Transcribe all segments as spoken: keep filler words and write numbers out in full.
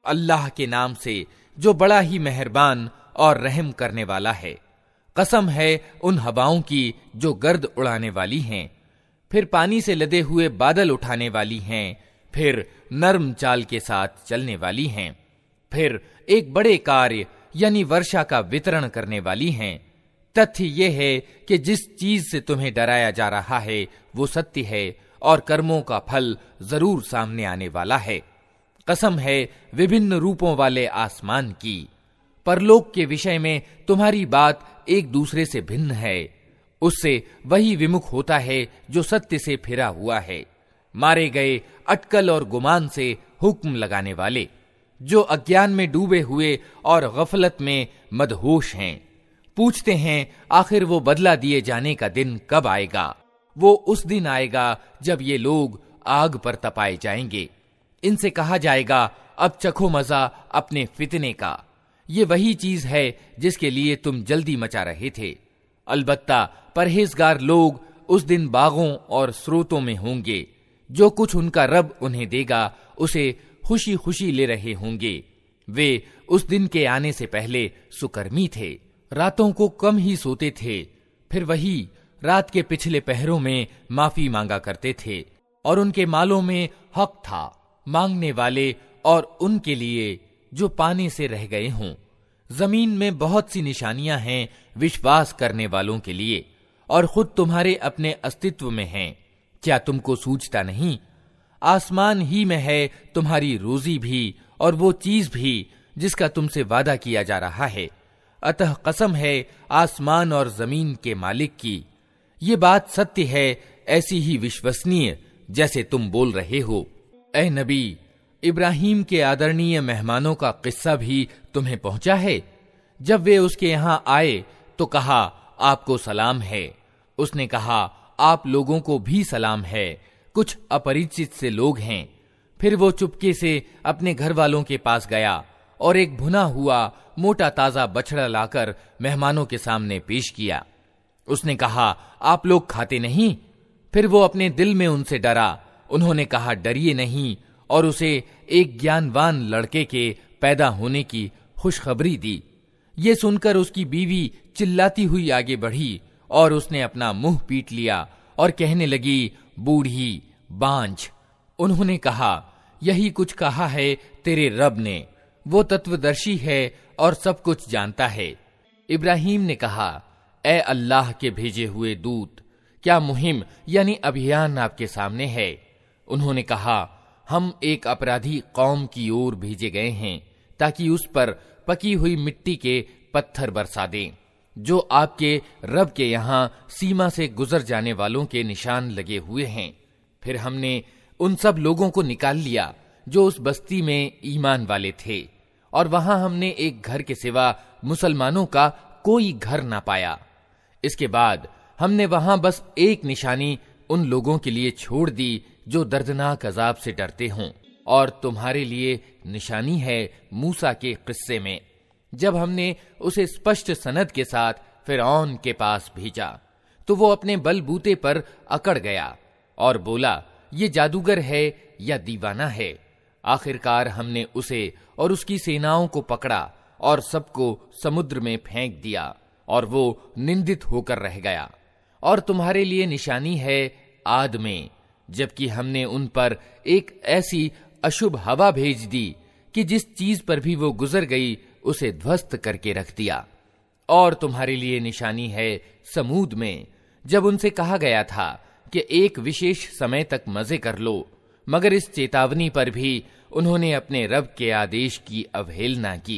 अल्लाह के नाम से जो बड़ा ही मेहरबान और रहम करने वाला है। कसम है उन हवाओं की जो गर्द उड़ाने वाली हैं, फिर पानी से लदे हुए बादल उठाने वाली हैं, फिर नर्म चाल के साथ चलने वाली हैं, फिर एक बड़े कार्य यानी वर्षा का वितरण करने वाली हैं। तथ्य ये है कि जिस चीज से तुम्हें डराया जा रहा है वो सत्य है और कर्मों का फल जरूर सामने आने वाला है। कसम है विभिन्न रूपों वाले आसमान की, परलोक के विषय में तुम्हारी बात एक दूसरे से भिन्न है। उससे वही विमुख होता है जो सत्य से फिरा हुआ है। मारे गए अटकल और गुमान से हुक्म लगाने वाले, जो अज्ञान में डूबे हुए और गफलत में मदहोश हैं, पूछते हैं आखिर वो बदला दिए जाने का दिन कब आएगा। वो उस दिन आएगा जब ये लोग आग पर तपाए जाएंगे। इनसे कहा जाएगा अब चखो मजा अपने फितने का। ये वही चीज है जिसके लिए तुम जल्दी मचा रहे थे। अलबत्ता परहेजगार लोग उस दिन बागों और स्रोतों में होंगे। जो कुछ उनका रब उन्हें देगा उसे खुशी खुशी ले रहे होंगे। वे उस दिन के आने से पहले सुकर्मी थे, रातों को कम ही सोते थे, फिर वही रात के पिछले पहरों में माफी मांगा करते थे और उनके मालों में हक था मांगने वाले और उनके लिए जो पाने से रह गए हों। जमीन में बहुत सी निशानियां हैं विश्वास करने वालों के लिए और खुद तुम्हारे अपने अस्तित्व में हैं। क्या तुमको सूझता नहीं? आसमान ही में है तुम्हारी रोजी भी और वो चीज भी जिसका तुमसे वादा किया जा रहा है। अतः कसम है आसमान और जमीन के मालिक की, ये बात सत्य है, ऐसी ही विश्वसनीय जैसे तुम बोल रहे हो। ए नबी, इब्राहिम के आदरणीय मेहमानों का किस्सा भी तुम्हें पहुंचा है। जब वे उसके यहां आए तो कहा आपको सलाम है। उसने कहा आप लोगों को भी सलाम है, कुछ अपरिचित से लोग हैं। फिर वो चुपके से अपने घर वालों के पास गया और एक भुना हुआ मोटा ताजा बछड़ा लाकर मेहमानों के सामने पेश किया। उसने कहा आप लोग खाते नहीं? फिर वो अपने दिल में उनसे डरा। उन्होंने कहा डरिए नहीं और उसे एक ज्ञानवान लड़के के पैदा होने की खुशखबरी दी। ये सुनकर उसकी बीवी चिल्लाती हुई आगे बढ़ी और उसने अपना मुंह पीट लिया और कहने लगी बूढ़ी बांझ। उन्होंने कहा यही कुछ कहा है तेरे रब ने, वो तत्वदर्शी है और सब कुछ जानता है। इब्राहिम ने कहा ए अल्लाह के भेजे हुए दूत, क्या मुहिम यानी अभियान आपके सामने है? उन्होंने कहा हम एक अपराधी कौम की ओर भेजे गए हैं ताकि उस पर पकी हुई मिट्टी के पत्थर बरसा दें जो आपके रब के यहाँ सीमा से गुजर जाने वालों के निशान लगे हुए हैं। फिर हमने उन सब लोगों को निकाल लिया जो उस बस्ती में ईमान वाले थे और वहां हमने एक घर के सिवा मुसलमानों का कोई घर ना पाया। इसके बाद हमने वहां बस एक निशानी उन लोगों के लिए छोड़ दी जो दर्दनाक अजाब से डरते हों, और तुम्हारे लिए निशानी है मूसा के किस्से में जब हमने उसे स्पष्ट सनद के साथ फिरौन के पास भेजा तो वो अपने बलबूते पर अकड़ गया और बोला ये जादूगर है या दीवाना है। आखिरकार हमने उसे और उसकी सेनाओं को पकड़ा और सबको समुद्र में फेंक दिया और वो निंदित होकर रह गया। और तुम्हारे लिए निशानी है आद में, जबकि हमने उन पर एक ऐसी अशुभ हवा भेज दी कि जिस चीज पर भी वो गुजर गई उसे ध्वस्त करके रख दिया। और तुम्हारे लिए निशानी है समूद में, जब उनसे कहा गया था कि एक विशेष समय तक मजे कर लो, मगर इस चेतावनी पर भी उन्होंने अपने रब के आदेश की अवहेलना की।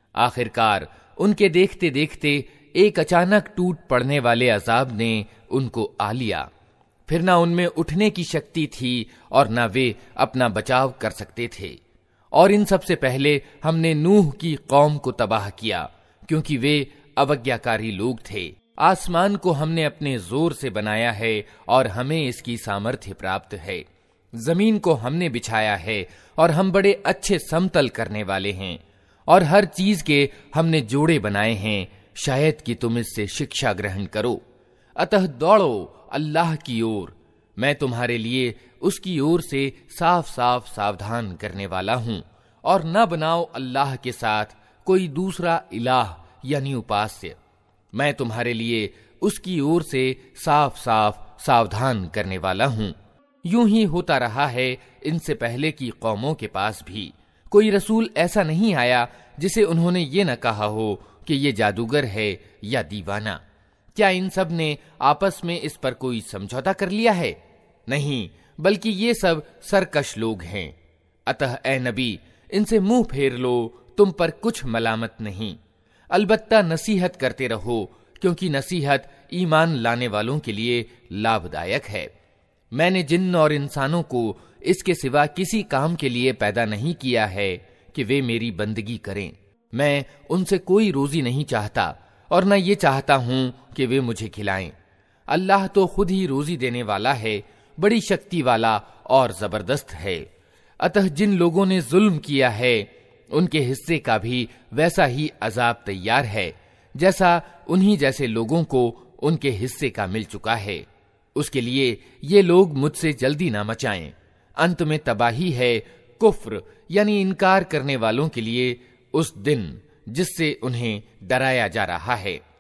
आखिरकार उनके देखते देखते एक अचानक टूट पड़ने वाले अजाब ने उनको आ लिया। फिर ना उनमें उठने की शक्ति थी और ना वे अपना बचाव कर सकते थे। और इन सबसे पहले हमने नूह की कौम को तबाह किया क्योंकि वे अवज्ञाकारी लोग थे। आसमान को हमने अपने जोर से बनाया है और हमें इसकी सामर्थ्य प्राप्त है। जमीन को हमने बिछाया है और हम बड़े अच्छे समतल करने वाले हैं। और हर चीज के हमने जोड़े बनाए हैं, शायद कि तुम इससे शिक्षा ग्रहण करो। अतः दौड़ो अल्लाह की ओर, मैं तुम्हारे लिए उसकी ओर से साफ साफ सावधान करने वाला हूं और न बनाओ अल्लाह के साथ कोई दूसरा इलाह यानी उपास्य। मैं तुम्हारे लिए उसकी ओर से साफ साफ सावधान करने वाला हूं। यूं ही होता रहा है इनसे पहले की कौमों के पास भी। कोई रसूल ऐसा नहीं आया जिसे उन्होंने ये न कहा हो कि ये जादूगर है या दीवाना। क्या इन सब ने आपस में इस पर कोई समझौता कर लिया है? नहीं, बल्कि ये सब सरकश लोग हैं। अतः ए नबी, इनसे मुंह फेर लो, तुम पर कुछ मलामत नहीं। अलबत्ता नसीहत करते रहो, क्योंकि नसीहत ईमान लाने वालों के लिए लाभदायक है। मैंने जिन्न और इंसानों को इसके सिवा किसी काम के लिए पैदा नहीं किया है कि वे मेरी बंदगी करें। मैं उनसे कोई रोजी नहीं चाहता और न ये चाहता हूं कि वे मुझे खिलाएं। अल्लाह तो खुद ही रोजी देने वाला है, बड़ी शक्ति वाला और जबरदस्त है। अतः जिन लोगों ने जुल्म किया है उनके हिस्से का भी वैसा ही अजाब तैयार है जैसा उन्हीं जैसे लोगों को उनके हिस्से का मिल चुका है। उसके लिए ये लोग मुझसे जल्दी ना मचाएं। अंत में तबाही है कुफ्र यानी इनकार करने वालों के लिए उस दिन जिससे उन्हें डराया जा रहा है।